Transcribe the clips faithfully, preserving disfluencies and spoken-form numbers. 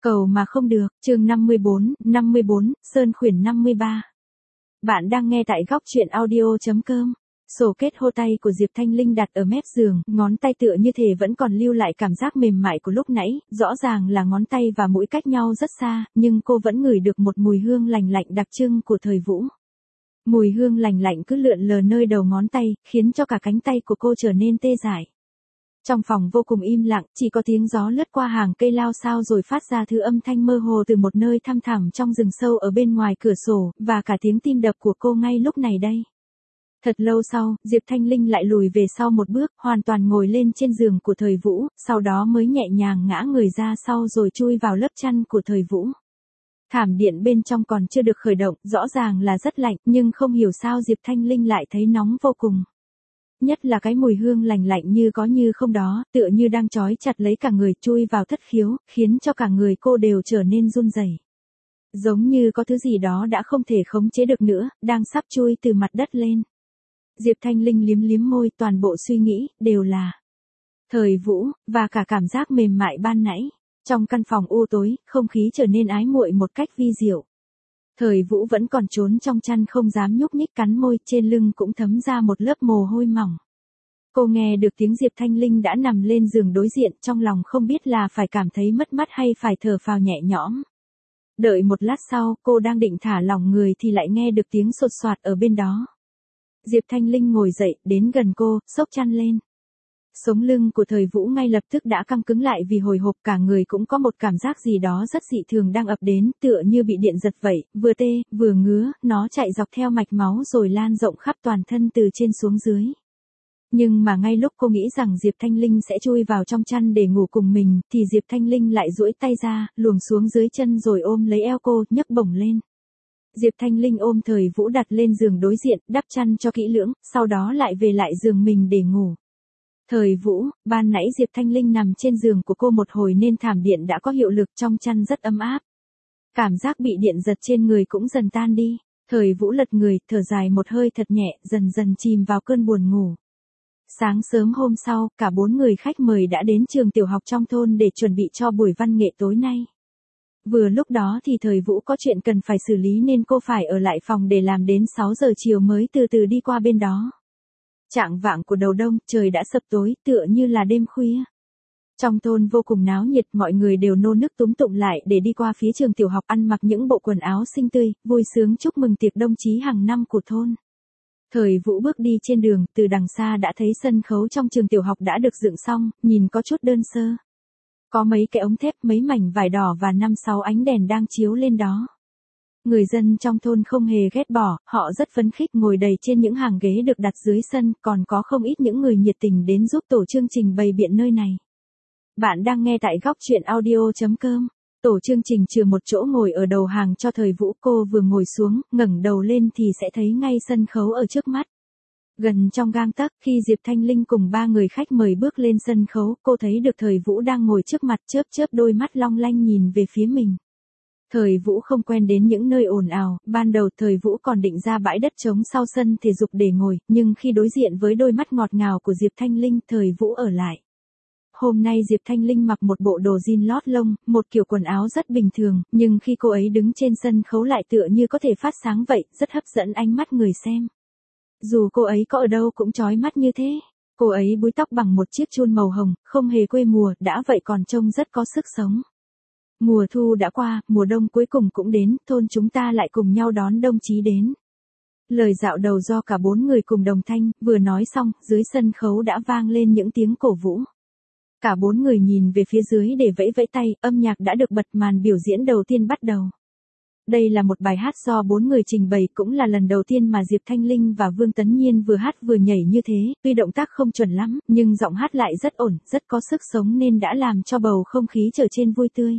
Cầu mà không được, chương năm mươi bốn, năm mươi bốn, Sơn Khuyển năm mươi ba. Bạn đang nghe tại góc truyện audio.com. Sổ kết hô tay của Diệp Thanh Linh đặt ở mép giường, ngón tay tựa như thể vẫn còn lưu lại cảm giác mềm mại của lúc nãy, rõ ràng là ngón tay và mũi cách nhau rất xa, nhưng cô vẫn ngửi được một mùi hương lành lạnh đặc trưng của thời Vũ. Mùi hương lành lạnh cứ lượn lờ nơi đầu ngón tay, khiến cho cả cánh tay của cô trở nên tê dại. Trong phòng vô cùng im lặng, chỉ có tiếng gió lướt qua hàng cây lao xao rồi phát ra thứ âm thanh mơ hồ từ một nơi thăm thẳm trong rừng sâu ở bên ngoài cửa sổ, và cả tiếng tim đập của cô ngay lúc này đây. Thật lâu sau, Diệp Thanh Linh lại lùi về sau một bước, hoàn toàn ngồi lên trên giường của thời Vũ, sau đó mới nhẹ nhàng ngã người ra sau rồi chui vào lớp chăn của thời Vũ. Thảm điện bên trong còn chưa được khởi động, rõ ràng là rất lạnh, nhưng không hiểu sao Diệp Thanh Linh lại thấy nóng vô cùng. Nhất là cái mùi hương lành lạnh như có như không đó, tựa như đang trói chặt lấy cả người chui vào thất khiếu, khiến cho cả người cô đều trở nên run rẩy. Giống như có thứ gì đó đã không thể khống chế được nữa, đang sắp chui từ mặt đất lên. Diệp Thanh Linh liếm liếm môi, toàn bộ suy nghĩ, đều là thời Vũ, và cả cảm giác mềm mại ban nãy. Trong căn phòng u tối, không khí trở nên ái muội một cách vi diệu. Thời Vũ vẫn còn trốn trong chăn không dám nhúc nhích, cắn môi, trên lưng cũng thấm ra một lớp mồ hôi mỏng. Cô nghe được tiếng Diệp Thanh Linh đã nằm lên giường đối diện, trong lòng không biết là phải cảm thấy mất mát hay phải thở phào nhẹ nhõm. Đợi một lát sau, cô đang định thả lỏng người thì lại nghe được tiếng sột soạt ở bên đó. Diệp Thanh Linh ngồi dậy, đến gần cô, xốc chăn lên. Sống lưng của thời Vũ ngay lập tức đã căng cứng lại vì hồi hộp, cả người cũng có một cảm giác gì đó rất dị thường đang ập đến, tựa như bị điện giật vậy, vừa tê, vừa ngứa, nó chạy dọc theo mạch máu rồi lan rộng khắp toàn thân từ trên xuống dưới. Nhưng mà ngay lúc cô nghĩ rằng Diệp Thanh Linh sẽ chui vào trong chăn để ngủ cùng mình, thì Diệp Thanh Linh lại duỗi tay ra, luồn xuống dưới chân rồi ôm lấy eo cô, nhấc bổng lên. Diệp Thanh Linh ôm thời Vũ đặt lên giường đối diện, đắp chăn cho kỹ lưỡng, sau đó lại về lại giường mình để ngủ. Thời Vũ, ban nãy Diệp Thanh Linh nằm trên giường của cô một hồi nên thảm điện đã có hiệu lực, trong chăn rất ấm áp. Cảm giác bị điện giật trên người cũng dần tan đi. Thời Vũ lật người, thở dài một hơi thật nhẹ, dần dần chìm vào cơn buồn ngủ. Sáng sớm hôm sau, cả bốn người khách mời đã đến trường tiểu học trong thôn để chuẩn bị cho buổi văn nghệ tối nay. Vừa lúc đó thì thời Vũ có chuyện cần phải xử lý nên cô phải ở lại phòng để làm đến sáu giờ chiều mới từ từ đi qua bên đó. Chạng vạng của đầu đông, trời đã sập tối, tựa như là đêm khuya. Trong thôn vô cùng náo nhiệt, mọi người đều nô nức túm tụm lại để đi qua phía trường tiểu học ăn mặc những bộ quần áo xinh tươi, vui sướng chúc mừng tiệc đồng chí hàng năm của thôn. Thời Vũ bước đi trên đường, từ đằng xa đã thấy sân khấu trong trường tiểu học đã được dựng xong, nhìn có chút đơn sơ. Có mấy cái ống thép, mấy mảnh vải đỏ và năm sáu ánh đèn đang chiếu lên đó. Người dân trong thôn không hề ghét bỏ, họ rất phấn khích ngồi đầy trên những hàng ghế được đặt dưới sân, còn có không ít những người nhiệt tình đến giúp tổ chương trình bày biện nơi này. Bạn đang nghe tại góc truyện audio.com. Tổ chương trình chừa một chỗ ngồi ở đầu hàng cho thời Vũ, cô vừa ngồi xuống, ngẩng đầu lên thì sẽ thấy ngay sân khấu ở trước mắt. Gần trong gang tấc, khi Diệp Thanh Linh cùng ba người khách mời bước lên sân khấu, cô thấy được thời Vũ đang ngồi trước mặt, chớp chớp đôi mắt long lanh nhìn về phía mình. Thời Vũ không quen đến những nơi ồn ào, ban đầu thời Vũ còn định ra bãi đất trống sau sân thể dục để ngồi, nhưng khi đối diện với đôi mắt ngọt ngào của Diệp Thanh Linh, thời Vũ ở lại. Hôm nay Diệp Thanh Linh mặc một bộ đồ jean lót lông, một kiểu quần áo rất bình thường, nhưng khi cô ấy đứng trên sân khấu lại tựa như có thể phát sáng vậy, rất hấp dẫn ánh mắt người xem. Dù cô ấy có ở đâu cũng chói mắt như thế. Cô ấy búi tóc bằng một chiếc chun màu hồng, không hề quê mùa, đã vậy còn trông rất có sức sống. Mùa thu đã qua, mùa đông cuối cùng cũng đến, thôn chúng ta lại cùng nhau đón đồng chí đến. Lời dạo đầu do cả bốn người cùng đồng thanh, vừa nói xong, dưới sân khấu đã vang lên những tiếng cổ vũ. Cả bốn người nhìn về phía dưới để vẫy vẫy tay, âm nhạc đã được bật, màn biểu diễn đầu tiên bắt đầu. Đây là một bài hát do bốn người trình bày, cũng là lần đầu tiên mà Diệp Thanh Linh và Vương Tấn Nhiên vừa hát vừa nhảy như thế, tuy động tác không chuẩn lắm, nhưng giọng hát lại rất ổn, rất có sức sống nên đã làm cho bầu không khí trở trên vui tươi.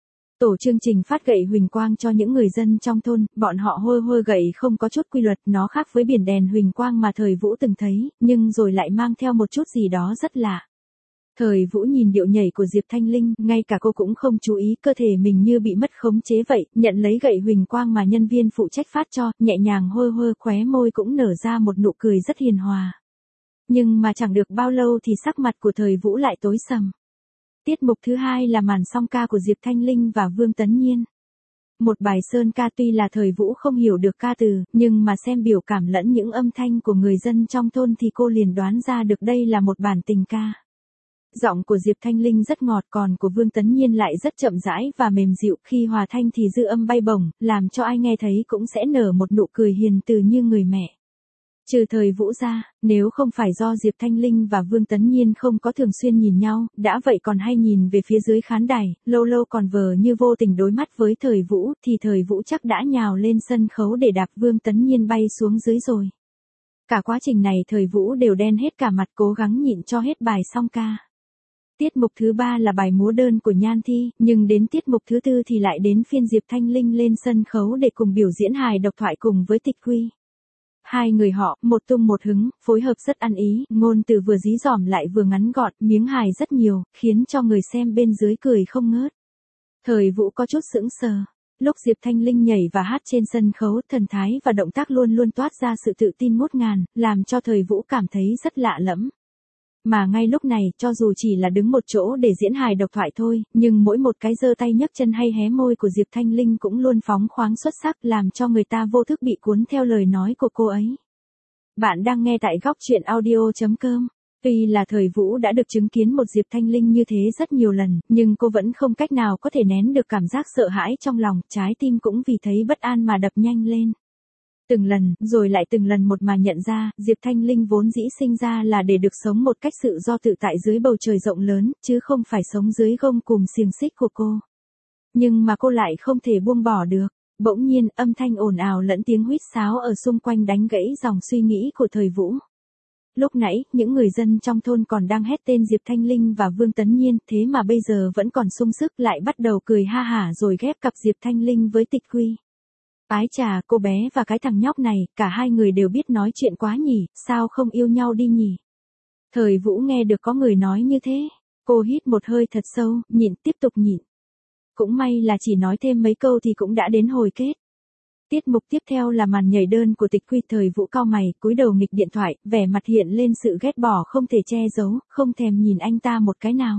Tổ chương trình phát gậy huỳnh quang cho những người dân trong thôn, bọn họ hôi hôi gậy không có chút quy luật, nó khác với biển đèn huỳnh quang mà thời Vũ từng thấy, nhưng rồi lại mang theo một chút gì đó rất lạ. Thời Vũ nhìn điệu nhảy của Diệp Thanh Linh, ngay cả cô cũng không chú ý, cơ thể mình như bị mất khống chế vậy, nhận lấy gậy huỳnh quang mà nhân viên phụ trách phát cho, nhẹ nhàng hôi hôi, khóe môi cũng nở ra một nụ cười rất hiền hòa. Nhưng mà chẳng được bao lâu thì sắc mặt của thời Vũ lại tối sầm. Tiết mục thứ hai là màn song ca của Diệp Thanh Linh và Vương Tấn Nhiên. Một bài sơn ca tuy là thời Vũ không hiểu được ca từ, nhưng mà xem biểu cảm lẫn những âm thanh của người dân trong thôn thì cô liền đoán ra được đây là một bản tình ca. Giọng của Diệp Thanh Linh rất ngọt, còn của Vương Tấn Nhiên lại rất chậm rãi và mềm dịu, khi hòa thanh thì dư âm bay bổng, làm cho ai nghe thấy cũng sẽ nở một nụ cười hiền từ như người mẹ. Trừ thời Vũ ra, nếu không phải do Diệp Thanh Linh và Vương Tấn Nhiên không có thường xuyên nhìn nhau, đã vậy còn hay nhìn về phía dưới khán đài, lâu lâu còn vờ như vô tình đối mắt với thời Vũ, thì thời Vũ chắc đã nhào lên sân khấu để đạp Vương Tấn Nhiên bay xuống dưới rồi. Cả quá trình này thời Vũ đều đen hết cả mặt, cố gắng nhịn cho hết bài song ca. Tiết mục thứ ba là bài múa đơn của Nhan Thi, nhưng đến tiết mục thứ tư thì lại đến phiên Diệp Thanh Linh lên sân khấu để cùng biểu diễn hài độc thoại cùng với Tịch Quy. Hai người họ, một tung một hứng, phối hợp rất ăn ý, ngôn từ vừa dí dỏm lại vừa ngắn gọn, miếng hài rất nhiều, khiến cho người xem bên dưới cười không ngớt. Thời Vũ có chút sững sờ. Lúc Diệp Thanh Linh nhảy và hát trên sân khấu, thần thái và động tác luôn luôn toát ra sự tự tin ngút ngàn, làm cho thời Vũ cảm thấy rất lạ lẫm. Mà ngay lúc này, cho dù chỉ là đứng một chỗ để diễn hài độc thoại thôi, nhưng mỗi một cái giơ tay nhấc chân hay hé môi của Diệp Thanh Linh cũng luôn phóng khoáng xuất sắc, làm cho người ta vô thức bị cuốn theo lời nói của cô ấy. Bạn đang nghe tại góc truyện audio chấm com. Tuy là thời Vũ đã được chứng kiến một Diệp Thanh Linh như thế rất nhiều lần, nhưng cô vẫn không cách nào có thể nén được cảm giác sợ hãi trong lòng, trái tim cũng vì thấy bất an mà đập nhanh lên. Từng lần, rồi lại từng lần một mà nhận ra, Diệp Thanh Linh vốn dĩ sinh ra là để được sống một cách tự do tự tại dưới bầu trời rộng lớn, chứ không phải sống dưới gông cùm xiềng xích của cô. Nhưng mà cô lại không thể buông bỏ được. Bỗng nhiên, âm thanh ồn ào lẫn tiếng huýt sáo ở xung quanh đánh gãy dòng suy nghĩ của thời Vũ. Lúc nãy, những người dân trong thôn còn đang hét tên Diệp Thanh Linh và Vương Tấn Nhiên, thế mà bây giờ vẫn còn sung sức lại bắt đầu cười ha hả rồi ghép cặp Diệp Thanh Linh với Tịch Quy. Ái chà, cô bé và cái thằng nhóc này, cả hai người đều biết nói chuyện quá nhỉ, sao không yêu nhau đi nhỉ? Thời Vũ nghe được có người nói như thế, cô hít một hơi thật sâu, nhịn, tiếp tục nhịn. Cũng may là chỉ nói thêm mấy câu thì cũng đã đến hồi kết. Tiết mục tiếp theo là màn nhảy đơn của Tịch Quy. Thời Vũ cau mày, cúi đầu nghịch điện thoại, vẻ mặt hiện lên sự ghét bỏ không thể che giấu, không thèm nhìn anh ta một cái nào.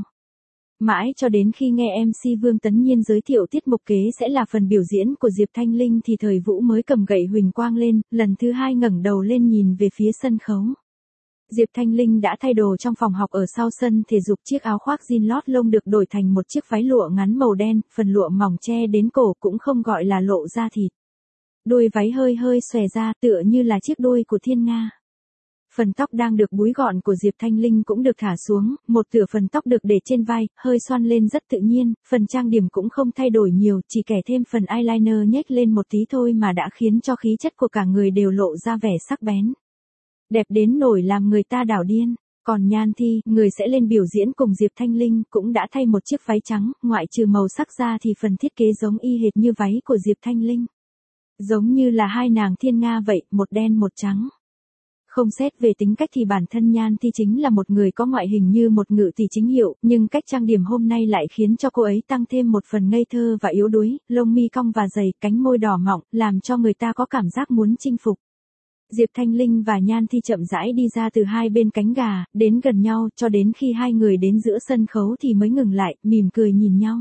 Mãi cho đến khi nghe em xê Vương Tấn Nhiên giới thiệu tiết mục kế sẽ là phần biểu diễn của Diệp Thanh Linh thì thời Vũ mới cầm gậy huỳnh quang lên, lần thứ hai ngẩng đầu lên nhìn về phía sân khấu. Diệp Thanh Linh đã thay đồ trong phòng học ở sau sân thể dục, chiếc áo khoác jean lót lông được đổi thành một chiếc váy lụa ngắn màu đen, phần lụa mỏng che đến cổ cũng không gọi là lộ da thịt. Đuôi váy hơi hơi xòe ra tựa như là chiếc đuôi của thiên nga. Phần tóc đang được búi gọn của Diệp Thanh Linh cũng được thả xuống, một nửa phần tóc được để trên vai, hơi xoăn lên rất tự nhiên, phần trang điểm cũng không thay đổi nhiều, chỉ kẻ thêm phần eyeliner nhếch lên một tí thôi mà đã khiến cho khí chất của cả người đều lộ ra vẻ sắc bén. Đẹp đến nổi làm người ta đảo điên. Còn Nhan Thi, người sẽ lên biểu diễn cùng Diệp Thanh Linh, cũng đã thay một chiếc váy trắng, ngoại trừ màu sắc ra thì phần thiết kế giống y hệt như váy của Diệp Thanh Linh. Giống như là hai nàng thiên nga vậy, một đen một trắng. Không xét về tính cách thì bản thân Nhan Thi chính là một người có ngoại hình như một ngự tỷ chính hiệu, nhưng cách trang điểm hôm nay lại khiến cho cô ấy tăng thêm một phần ngây thơ và yếu đuối, lông mi cong và dày, cánh môi đỏ mọng, làm cho người ta có cảm giác muốn chinh phục. Diệp Thanh Linh và Nhan Thi chậm rãi đi ra từ hai bên cánh gà, đến gần nhau, cho đến khi hai người đến giữa sân khấu thì mới ngừng lại, mỉm cười nhìn nhau.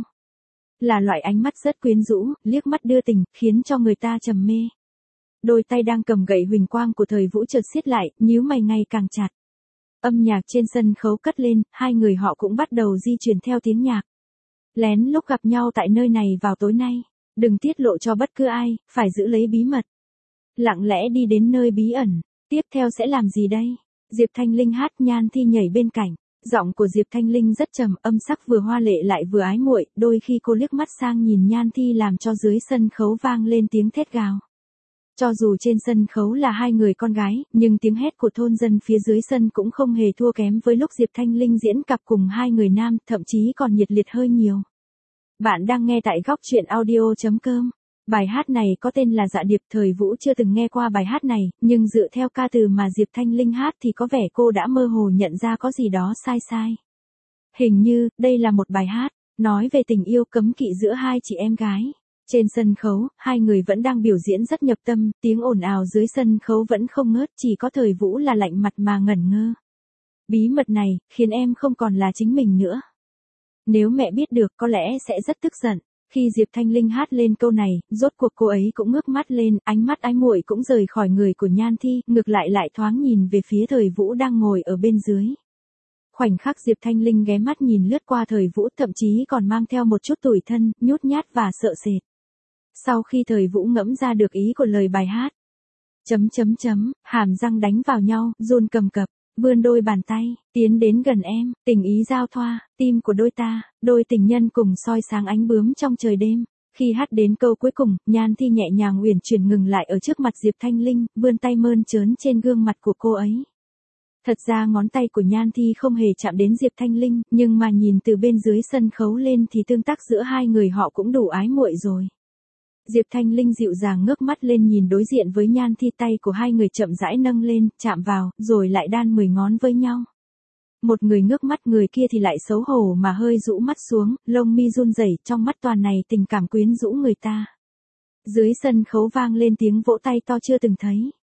Là loại ánh mắt rất quyến rũ, liếc mắt đưa tình, khiến cho người ta trầm mê. Đôi tay đang cầm gậy huỳnh quang của thời Vũ chợt siết lại, nhíu mày ngày càng chặt. Âm nhạc trên sân khấu cất lên, hai người họ cũng bắt đầu di chuyển theo tiếng nhạc. Lén lúc gặp nhau tại nơi này vào tối nay, đừng tiết lộ cho bất cứ ai, phải giữ lấy bí mật. Lặng lẽ đi đến nơi bí ẩn, tiếp theo sẽ làm gì đây? Diệp Thanh Linh hát, Nhan Thi nhảy bên cạnh. Giọng của Diệp Thanh Linh rất trầm, âm sắc vừa hoa lệ lại vừa ái muội, đôi khi cô liếc mắt sang nhìn Nhan Thi làm cho dưới sân khấu vang lên tiếng thét gào. Cho dù trên sân khấu là hai người con gái, nhưng tiếng hét của thôn dân phía dưới sân cũng không hề thua kém với lúc Diệp Thanh Linh diễn cặp cùng hai người nam, thậm chí còn nhiệt liệt hơi nhiều. Bạn đang nghe tại góc truyện audio chấm com. Bài hát này có tên là Dạ Điệp. Thời Vũ chưa từng nghe qua bài hát này, nhưng dựa theo ca từ mà Diệp Thanh Linh hát thì có vẻ cô đã mơ hồ nhận ra có gì đó sai sai. Hình như, đây là một bài hát, nói về tình yêu cấm kỵ giữa hai chị em gái. Trên sân khấu, hai người vẫn đang biểu diễn rất nhập tâm, tiếng ồn ào dưới sân khấu vẫn không ngớt, chỉ có thời Vũ là lạnh mặt mà ngẩn ngơ. Bí mật này, khiến em không còn là chính mình nữa. Nếu mẹ biết được có lẽ sẽ rất tức giận. Khi Diệp Thanh Linh hát lên câu này, rốt cuộc cô ấy cũng ngước mắt lên, ánh mắt ái muội cũng rời khỏi người của Nhan Thi, ngược lại lại thoáng nhìn về phía Thời Vũ đang ngồi ở bên dưới. Khoảnh khắc Diệp Thanh Linh ghé mắt nhìn lướt qua Thời Vũ, thậm chí còn mang theo một chút tủi thân, nhút nhát và sợ sệt. Sau khi Thời Vũ ngẫm ra được ý của lời bài hát, chấm chấm chấm, hàm răng đánh vào nhau, run cầm cập, vươn đôi bàn tay, tiến đến gần em, tình ý giao thoa, tim của đôi ta, đôi tình nhân cùng soi sáng ánh bướm trong trời đêm. Khi hát đến câu cuối cùng, Nhan Thi nhẹ nhàng uyển chuyển ngừng lại ở trước mặt Diệp Thanh Linh, vươn tay mơn trớn trên gương mặt của cô ấy. Thật ra ngón tay của Nhan Thi không hề chạm đến Diệp Thanh Linh, nhưng mà nhìn từ bên dưới sân khấu lên thì tương tác giữa hai người họ cũng đủ ái muội rồi. Diệp Thanh Linh dịu dàng ngước mắt lên nhìn đối diện với Nhan Thi, tay của hai người chậm rãi nâng lên, chạm vào, rồi lại đan mười ngón với nhau. Một người ngước mắt, người kia thì lại xấu hổ mà hơi rũ mắt xuống, lông mi run rẩy, trong mắt toàn này tình cảm quyến rũ người ta. Dưới sân khấu vang lên tiếng vỗ tay to chưa từng thấy.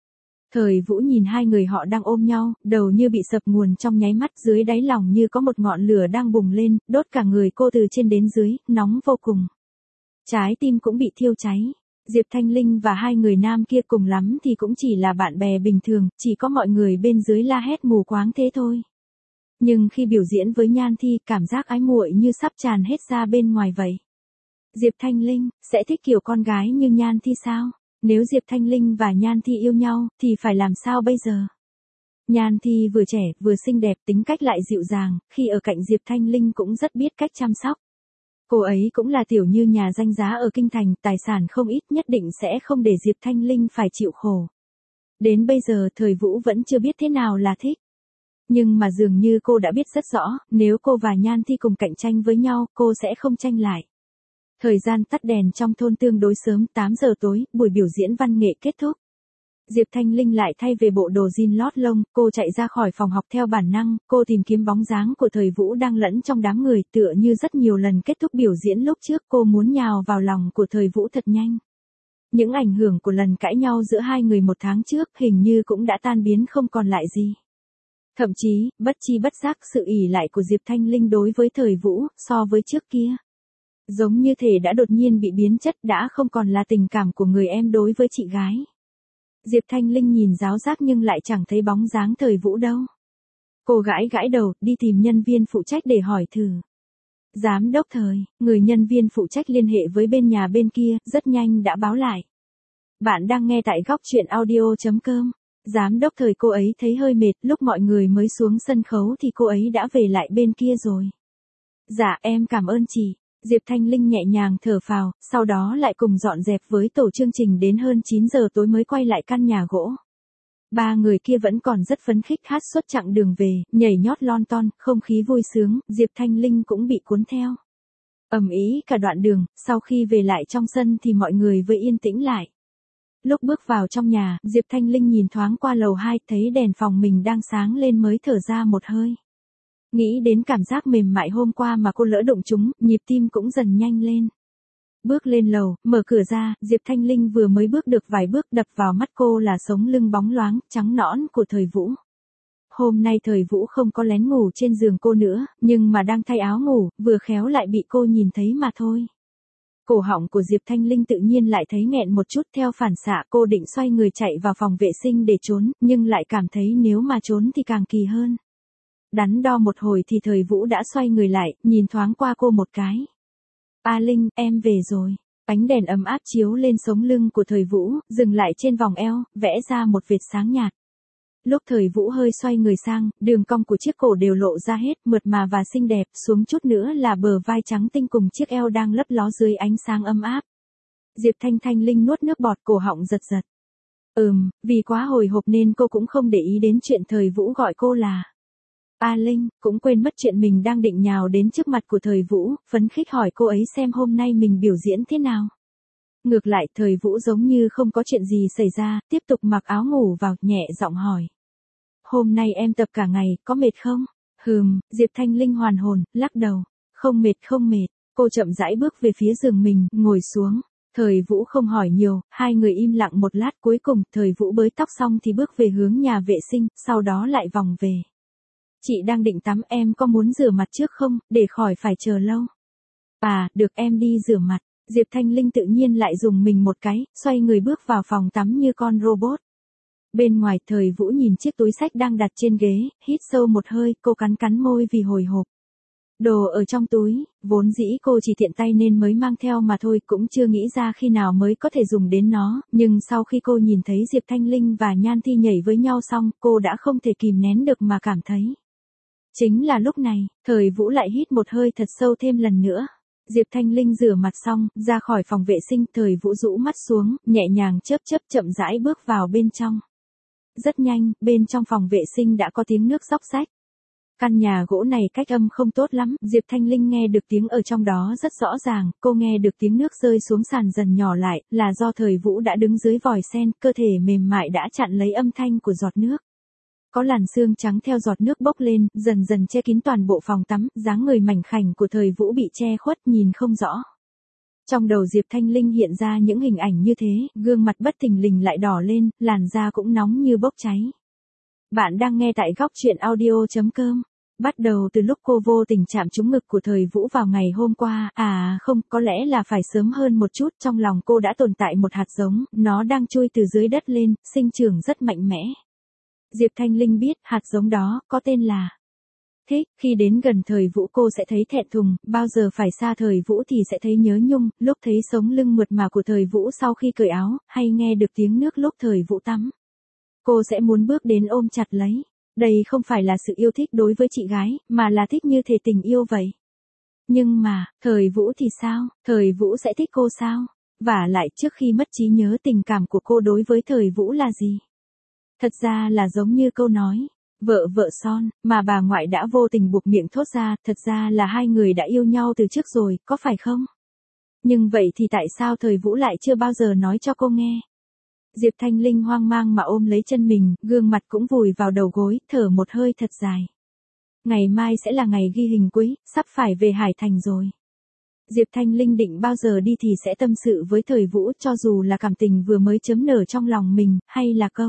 Thời Vũ nhìn hai người họ đang ôm nhau, đầu như bị sập nguồn trong nháy mắt, dưới đáy lòng như có một ngọn lửa đang bùng lên, đốt cả người cô từ trên đến dưới, nóng vô cùng. Trái tim cũng bị thiêu cháy. Diệp Thanh Linh và hai người nam kia cùng lắm thì cũng chỉ là bạn bè bình thường, chỉ có mọi người bên dưới la hét mù quáng thế thôi. Nhưng khi biểu diễn với Nhan Thi, cảm giác ái muội như sắp tràn hết ra bên ngoài vậy. Diệp Thanh Linh, sẽ thích kiểu con gái như Nhan Thi sao? Nếu Diệp Thanh Linh và Nhan Thi yêu nhau, thì phải làm sao bây giờ? Nhan Thi vừa trẻ, vừa xinh đẹp, tính cách lại dịu dàng, khi ở cạnh Diệp Thanh Linh cũng rất biết cách chăm sóc. Cô ấy cũng là tiểu như nhà danh giá ở Kinh Thành, tài sản không ít, nhất định sẽ không để Diệp Thanh Linh phải chịu khổ. Đến bây giờ Thời Vũ vẫn chưa biết thế nào là thích. Nhưng mà dường như cô đã biết rất rõ, nếu cô và Nhan Thi cùng cạnh tranh với nhau, cô sẽ không tranh lại. Thời gian tắt đèn trong thôn tương đối sớm, tám giờ tối, buổi biểu diễn văn nghệ kết thúc. Diệp Thanh Linh lại thay về bộ đồ jean lót lông, cô chạy ra khỏi phòng học theo bản năng, cô tìm kiếm bóng dáng của Thời Vũ đang lẫn trong đám người, tựa như rất nhiều lần kết thúc biểu diễn lúc trước, cô muốn nhào vào lòng của Thời Vũ thật nhanh. Những ảnh hưởng của lần cãi nhau giữa hai người một tháng trước hình như cũng đã tan biến không còn lại gì. Thậm chí, bất chi bất giác sự ỷ lại của Diệp Thanh Linh đối với Thời Vũ, so với trước kia, giống như thể đã đột nhiên bị biến chất, đã không còn là tình cảm của người em đối với chị gái. Diệp Thanh Linh nhìn giáo giác nhưng lại chẳng thấy bóng dáng Thời Vũ đâu. Cô gãi gãi đầu, đi tìm nhân viên phụ trách để hỏi thử. Giám đốc Thời, người nhân viên phụ trách liên hệ với bên nhà bên kia, rất nhanh đã báo lại. Bạn đang nghe tại góc truyện audio chấm com. Giám đốc Thời, cô ấy thấy hơi mệt, lúc mọi người mới xuống sân khấu thì cô ấy đã về lại bên kia rồi. Dạ, em cảm ơn chị. Diệp Thanh Linh nhẹ nhàng thở phào, sau đó lại cùng dọn dẹp với tổ chương trình đến hơn chín giờ tối mới quay lại căn nhà gỗ. Ba người kia vẫn còn rất phấn khích hát suốt chặng đường về, nhảy nhót lon ton, không khí vui sướng, Diệp Thanh Linh cũng bị cuốn theo. Ầm ĩ cả đoạn đường, sau khi về lại trong sân thì mọi người mới yên tĩnh lại. Lúc bước vào trong nhà, Diệp Thanh Linh nhìn thoáng qua lầu hai, thấy đèn phòng mình đang sáng lên mới thở ra một hơi. Nghĩ đến cảm giác mềm mại hôm qua mà cô lỡ đụng chúng, nhịp tim cũng dần nhanh lên. Bước lên lầu, mở cửa ra, Diệp Thanh Linh vừa mới bước được vài bước, đập vào mắt cô là sống lưng bóng loáng, trắng nõn của Thời Vũ. Hôm nay Thời Vũ không có lén ngủ trên giường cô nữa, nhưng mà đang thay áo ngủ, vừa khéo lại bị cô nhìn thấy mà thôi. Cổ họng của Diệp Thanh Linh tự nhiên lại thấy nghẹn một chút, theo phản xạ cô định xoay người chạy vào phòng vệ sinh để trốn, nhưng lại cảm thấy nếu mà trốn thì càng kỳ hơn. Đắn đo một hồi thì Thời Vũ đã xoay người lại, nhìn thoáng qua cô một cái. A Linh, em về rồi. Ánh đèn ấm áp chiếu lên sống lưng của Thời Vũ, dừng lại trên vòng eo, vẽ ra một vệt sáng nhạt. Lúc Thời Vũ hơi xoay người sang, đường cong của chiếc cổ đều lộ ra hết, mượt mà và xinh đẹp, xuống chút nữa là bờ vai trắng tinh cùng chiếc eo đang lấp ló dưới ánh sáng ấm áp. Diệp Thanh Thanh Linh nuốt nước bọt, cổ họng giật giật. Ừm, vì quá hồi hộp nên cô cũng không để ý đến chuyện Thời Vũ gọi cô là A Linh, cũng quên mất chuyện mình đang định nhào đến trước mặt của Thời Vũ, phấn khích hỏi cô ấy xem hôm nay mình biểu diễn thế nào. Ngược lại, Thời Vũ giống như không có chuyện gì xảy ra, tiếp tục mặc áo ngủ vào, nhẹ giọng hỏi. Hôm nay em tập cả ngày, có mệt không? Hừm, Diệp Thanh Linh hoàn hồn, lắc đầu. Không mệt không mệt, cô chậm rãi bước về phía giường mình, ngồi xuống. Thời Vũ không hỏi nhiều, hai người im lặng một lát, cuối cùng, Thời Vũ bới tóc xong thì bước về hướng nhà vệ sinh, sau đó lại vòng về. Chị đang định tắm, em có muốn rửa mặt trước không, để khỏi phải chờ lâu? À, được, em đi rửa mặt. Diệp Thanh Linh tự nhiên lại dùng mình một cái, xoay người bước vào phòng tắm như con robot. Bên ngoài, Thời Vũ nhìn chiếc túi xách đang đặt trên ghế, hít sâu một hơi, cô cắn cắn môi vì hồi hộp. Đồ ở trong túi, vốn dĩ cô chỉ tiện tay nên mới mang theo mà thôi, cũng chưa nghĩ ra khi nào mới có thể dùng đến nó, nhưng sau khi cô nhìn thấy Diệp Thanh Linh và Nhan Thi nhảy với nhau xong, cô đã không thể kìm nén được mà cảm thấy. Chính là lúc này, Thời Vũ lại hít một hơi thật sâu thêm lần nữa. Diệp Thanh Linh rửa mặt xong, ra khỏi phòng vệ sinh, Thời Vũ rũ mắt xuống, nhẹ nhàng chớp chớp chậm rãi bước vào bên trong. Rất nhanh, bên trong phòng vệ sinh đã có tiếng nước róc rách. Căn nhà gỗ này cách âm không tốt lắm, Diệp Thanh Linh nghe được tiếng ở trong đó rất rõ ràng, cô nghe được tiếng nước rơi xuống sàn dần nhỏ lại, là do Thời Vũ đã đứng dưới vòi sen, cơ thể mềm mại đã chặn lấy âm thanh của giọt nước. Có làn sương trắng theo giọt nước bốc lên, dần dần che kín toàn bộ phòng tắm, dáng người mảnh khảnh của Thời Vũ bị che khuất nhìn không rõ. Trong đầu Diệp Thanh Linh hiện ra những hình ảnh như thế, gương mặt bất thình lình lại đỏ lên, làn da cũng nóng như bốc cháy. Bạn đang nghe tại góc truyện audio chấm com. Bắt đầu từ lúc cô vô tình chạm trúng ngực của Thời Vũ vào ngày hôm qua, à không, có lẽ là phải sớm hơn một chút, trong lòng cô đã tồn tại một hạt giống, nó đang chui từ dưới đất lên, sinh trưởng rất mạnh mẽ. Diệp Thanh Linh biết hạt giống đó có tên là thích. Khi đến gần Thời Vũ cô sẽ thấy thẹn thùng, bao giờ phải xa Thời Vũ thì sẽ thấy nhớ nhung, lúc thấy sống lưng mượt mà của Thời Vũ sau khi cởi áo, hay nghe được tiếng nước lúc Thời Vũ tắm. Cô sẽ muốn bước đến ôm chặt lấy. Đây không phải là sự yêu thích đối với chị gái, mà là thích như thể tình yêu vậy. Nhưng mà, Thời Vũ thì sao? Thời Vũ sẽ thích cô sao? Vả lại trước khi mất trí nhớ tình cảm của cô đối với Thời Vũ là gì? Thật ra là giống như câu nói, vợ vợ son, mà bà ngoại đã vô tình buộc miệng thốt ra, thật ra là hai người đã yêu nhau từ trước rồi, có phải không? Nhưng vậy thì tại sao Thời Vũ lại chưa bao giờ nói cho cô nghe? Diệp Thanh Linh hoang mang mà ôm lấy chân mình, gương mặt cũng vùi vào đầu gối, thở một hơi thật dài. Ngày mai sẽ là ngày ghi hình cuối, sắp phải về Hải Thành rồi. Diệp Thanh Linh định bao giờ đi thì sẽ tâm sự với Thời Vũ, cho dù là cảm tình vừa mới chớm nở trong lòng mình, hay là câu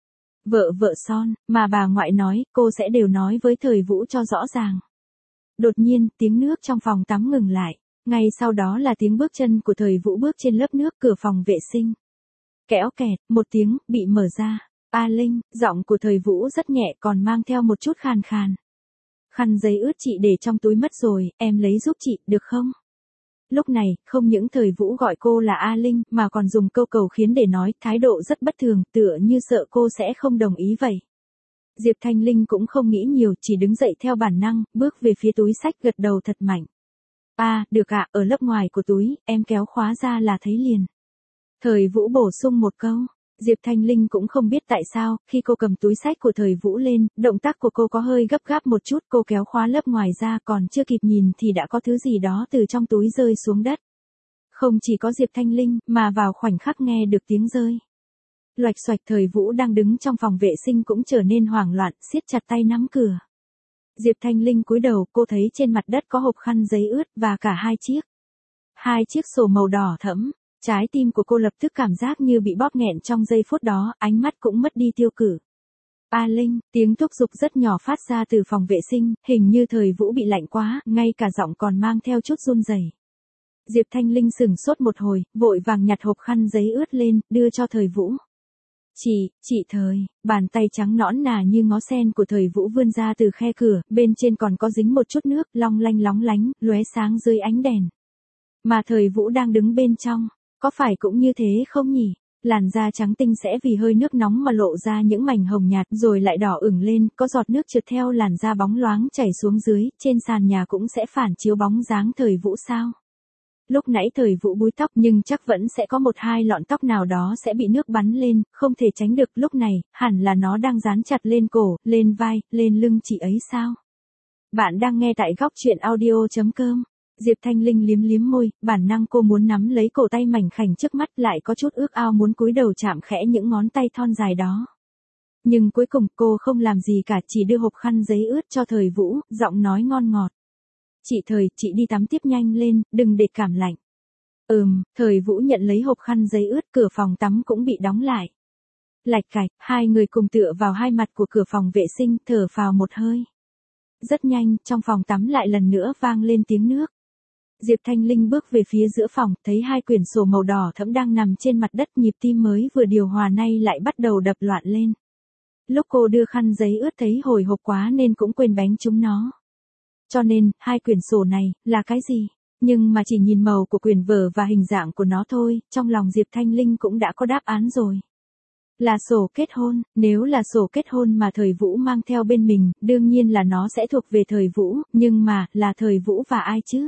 vợ vợ son, mà bà ngoại nói, cô sẽ đều nói với Thời Vũ cho rõ ràng. Đột nhiên, tiếng nước trong phòng tắm ngừng lại. Ngay sau đó là tiếng bước chân của Thời Vũ bước trên lớp nước cửa phòng vệ sinh. Kẽo kẹt, một tiếng, bị mở ra. A Linh, giọng của Thời Vũ rất nhẹ còn mang theo một chút khàn khàn. Khăn giấy ướt chị để trong túi mất rồi, em lấy giúp chị, được không? Lúc này, không những Thời Vũ gọi cô là A Linh, mà còn dùng câu cầu khiến để nói, thái độ rất bất thường, tựa như sợ cô sẽ không đồng ý vậy. Diệp Thanh Linh cũng không nghĩ nhiều, chỉ đứng dậy theo bản năng, bước về phía túi xách gật đầu thật mạnh. À, được ạ, ở lớp ngoài của túi, em kéo khóa ra là thấy liền. Thời Vũ bổ sung một câu. Diệp Thanh Linh cũng không biết tại sao, khi cô cầm túi xách của Thời Vũ lên, động tác của cô có hơi gấp gáp một chút, cô kéo khóa lớp ngoài ra còn chưa kịp nhìn thì đã có thứ gì đó từ trong túi rơi xuống đất. Không chỉ có Diệp Thanh Linh, mà vào khoảnh khắc nghe được tiếng rơi loạch xoạch, Thời Vũ đang đứng trong phòng vệ sinh cũng trở nên hoảng loạn, siết chặt tay nắm cửa. Diệp Thanh Linh cúi đầu, cô thấy trên mặt đất có hộp khăn giấy ướt và cả hai chiếc. Hai chiếc sổ màu đỏ thẫm. Trái tim của cô lập tức cảm giác như bị bóp nghẹn trong giây phút đó, ánh mắt cũng mất đi tiêu cự. A Linh, tiếng thúc giục rất nhỏ phát ra từ phòng vệ sinh, hình như Thời Vũ bị lạnh quá, ngay cả giọng còn mang theo chút run rẩy. Diệp Thanh Linh sửng sốt một hồi, vội vàng nhặt hộp khăn giấy ướt lên, đưa cho Thời Vũ. Chị, chị Thời, bàn tay trắng nõn nà như ngó sen của Thời Vũ vươn ra từ khe cửa, bên trên còn có dính một chút nước, long lanh lóng lánh, lóe sáng dưới ánh đèn. Mà Thời Vũ đang đứng bên trong. Có phải cũng như thế không nhỉ? Làn da trắng tinh sẽ vì hơi nước nóng mà lộ ra những mảnh hồng nhạt rồi lại đỏ ửng lên, có giọt nước trượt theo làn da bóng loáng chảy xuống dưới, trên sàn nhà cũng sẽ phản chiếu bóng dáng Thời Vũ sao? Lúc nãy Thời Vũ búi tóc nhưng chắc vẫn sẽ có một hai lọn tóc nào đó sẽ bị nước bắn lên, không thể tránh được, lúc này, hẳn là nó đang dán chặt lên cổ, lên vai, lên lưng chị ấy sao? Bạn đang nghe tại góc truyện audio chấm com. Diệp Thanh Linh liếm liếm môi, bản năng cô muốn nắm lấy cổ tay mảnh khảnh trước mắt, lại có chút ước ao muốn cúi đầu chạm khẽ những ngón tay thon dài đó. Nhưng cuối cùng cô không làm gì cả, chỉ đưa hộp khăn giấy ướt cho Thời Vũ, giọng nói ngon ngọt. Chị Thời, chị đi tắm tiếp nhanh lên, đừng để cảm lạnh. Ừm, Thời Vũ nhận lấy hộp khăn giấy ướt, cửa phòng tắm cũng bị đóng lại. Lạch cạch, hai người cùng tựa vào hai mặt của cửa phòng vệ sinh, thở phào một hơi. Rất nhanh, trong phòng tắm lại lần nữa vang lên tiếng nước. Diệp Thanh Linh bước về phía giữa phòng, thấy hai quyển sổ màu đỏ thẫm đang nằm trên mặt đất, nhịp tim mới vừa điều hòa nay lại bắt đầu đập loạn lên. Lúc cô đưa khăn giấy ướt thấy hồi hộp quá nên cũng quên bánh chúng nó. Cho nên, hai quyển sổ này, là cái gì? Nhưng mà chỉ nhìn màu của quyển vở và hình dạng của nó thôi, trong lòng Diệp Thanh Linh cũng đã có đáp án rồi. Là sổ kết hôn, nếu là sổ kết hôn mà Thời Vũ mang theo bên mình, đương nhiên là nó sẽ thuộc về Thời Vũ, nhưng mà, là Thời Vũ và ai chứ?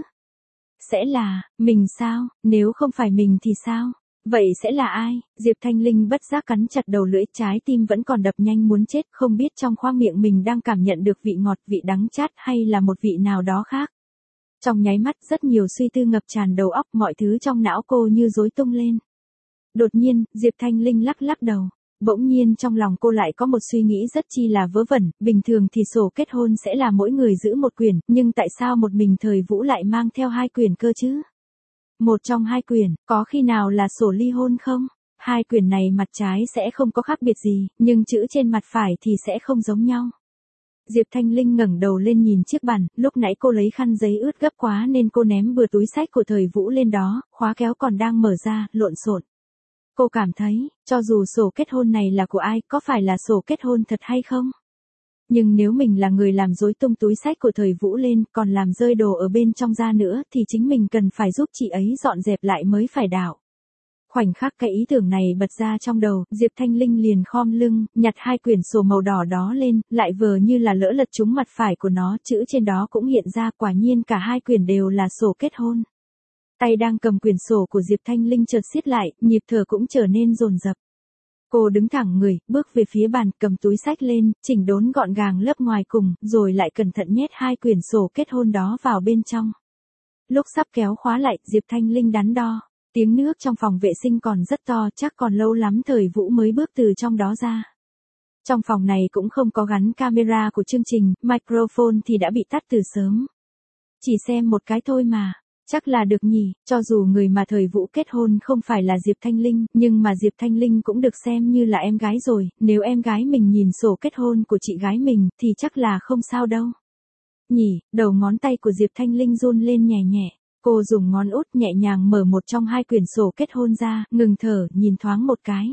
Sẽ là, mình sao, nếu không phải mình thì sao? Vậy sẽ là ai? Diệp Thanh Linh bất giác cắn chặt đầu lưỡi, trái tim vẫn còn đập nhanh muốn chết, không biết trong khoang miệng mình đang cảm nhận được vị ngọt, vị đắng chát hay là một vị nào đó khác. Trong nháy mắt rất nhiều suy tư ngập tràn đầu óc, mọi thứ trong não cô như rối tung lên. Đột nhiên, Diệp Thanh Linh lắc lắc đầu. Bỗng nhiên trong lòng cô lại có một suy nghĩ rất chi là vớ vẩn, bình thường thì sổ kết hôn sẽ là mỗi người giữ một quyển, nhưng tại sao một mình Thời Vũ lại mang theo hai quyển cơ chứ? Một trong hai quyển, có khi nào là sổ ly hôn không? Hai quyển này mặt trái sẽ không có khác biệt gì, nhưng chữ trên mặt phải thì sẽ không giống nhau. Diệp Thanh Linh ngẩng đầu lên nhìn chiếc bàn, lúc nãy cô lấy khăn giấy ướt gấp quá nên cô ném bừa túi xách của Thời Vũ lên đó, khóa kéo còn đang mở ra, lộn xộn. Cô cảm thấy, cho dù sổ kết hôn này là của ai, có phải là sổ kết hôn thật hay không? Nhưng nếu mình là người làm rối tung túi xách của Thời Vũ lên, còn làm rơi đồ ở bên trong ra nữa, thì chính mình cần phải giúp chị ấy dọn dẹp lại mới phải đạo. Khoảnh khắc cái ý tưởng này bật ra trong đầu, Diệp Thanh Linh liền khom lưng, nhặt hai quyển sổ màu đỏ đó lên, lại vờ như là lỡ lật trúng mặt phải của nó, chữ trên đó cũng hiện ra, quả nhiên cả hai quyển đều là sổ kết hôn. Tay đang cầm quyển sổ của Diệp Thanh Linh chợt siết lại, nhịp thở cũng trở nên dồn dập. Cô đứng thẳng người, bước về phía bàn, cầm túi xách lên, chỉnh đốn gọn gàng lớp ngoài cùng, rồi lại cẩn thận nhét hai quyển sổ kết hôn đó vào bên trong. Lúc sắp kéo khóa lại, Diệp Thanh Linh đắn đo. Tiếng nước trong phòng vệ sinh còn rất to, chắc còn lâu lắm Thời Vũ mới bước từ trong đó ra. Trong phòng này cũng không có gắn camera của chương trình, microphone thì đã bị tắt từ sớm. Chỉ xem một cái thôi mà. Chắc là được nhỉ, cho dù người mà Thời Vũ kết hôn không phải là Diệp Thanh Linh, nhưng mà Diệp Thanh Linh cũng được xem như là em gái rồi, nếu em gái mình nhìn sổ kết hôn của chị gái mình, thì chắc là không sao đâu. Nhỉ, đầu ngón tay của Diệp Thanh Linh run lên nhẹ nhẹ, cô dùng ngón út nhẹ nhàng mở một trong hai quyển sổ kết hôn ra, ngừng thở, nhìn thoáng một cái.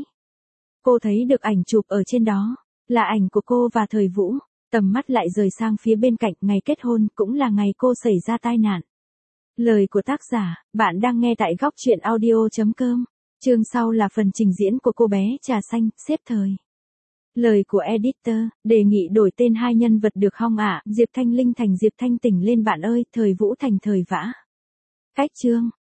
Cô thấy được ảnh chụp ở trên đó, là ảnh của cô và Thời Vũ, tầm mắt lại rời sang phía bên cạnh, ngày kết hôn, cũng là ngày cô xảy ra tai nạn. Lời của tác giả, bạn đang nghe tại góc truyện audio chấm com. Chương sau là phần trình diễn của cô bé trà xanh, xếp thời. Lời của editor, đề nghị đổi tên hai nhân vật được không ạ? Diệp Thanh Linh thành Diệp Thanh Tỉnh lên bạn ơi, Thời Vũ thành Thời Vã. Cách chương.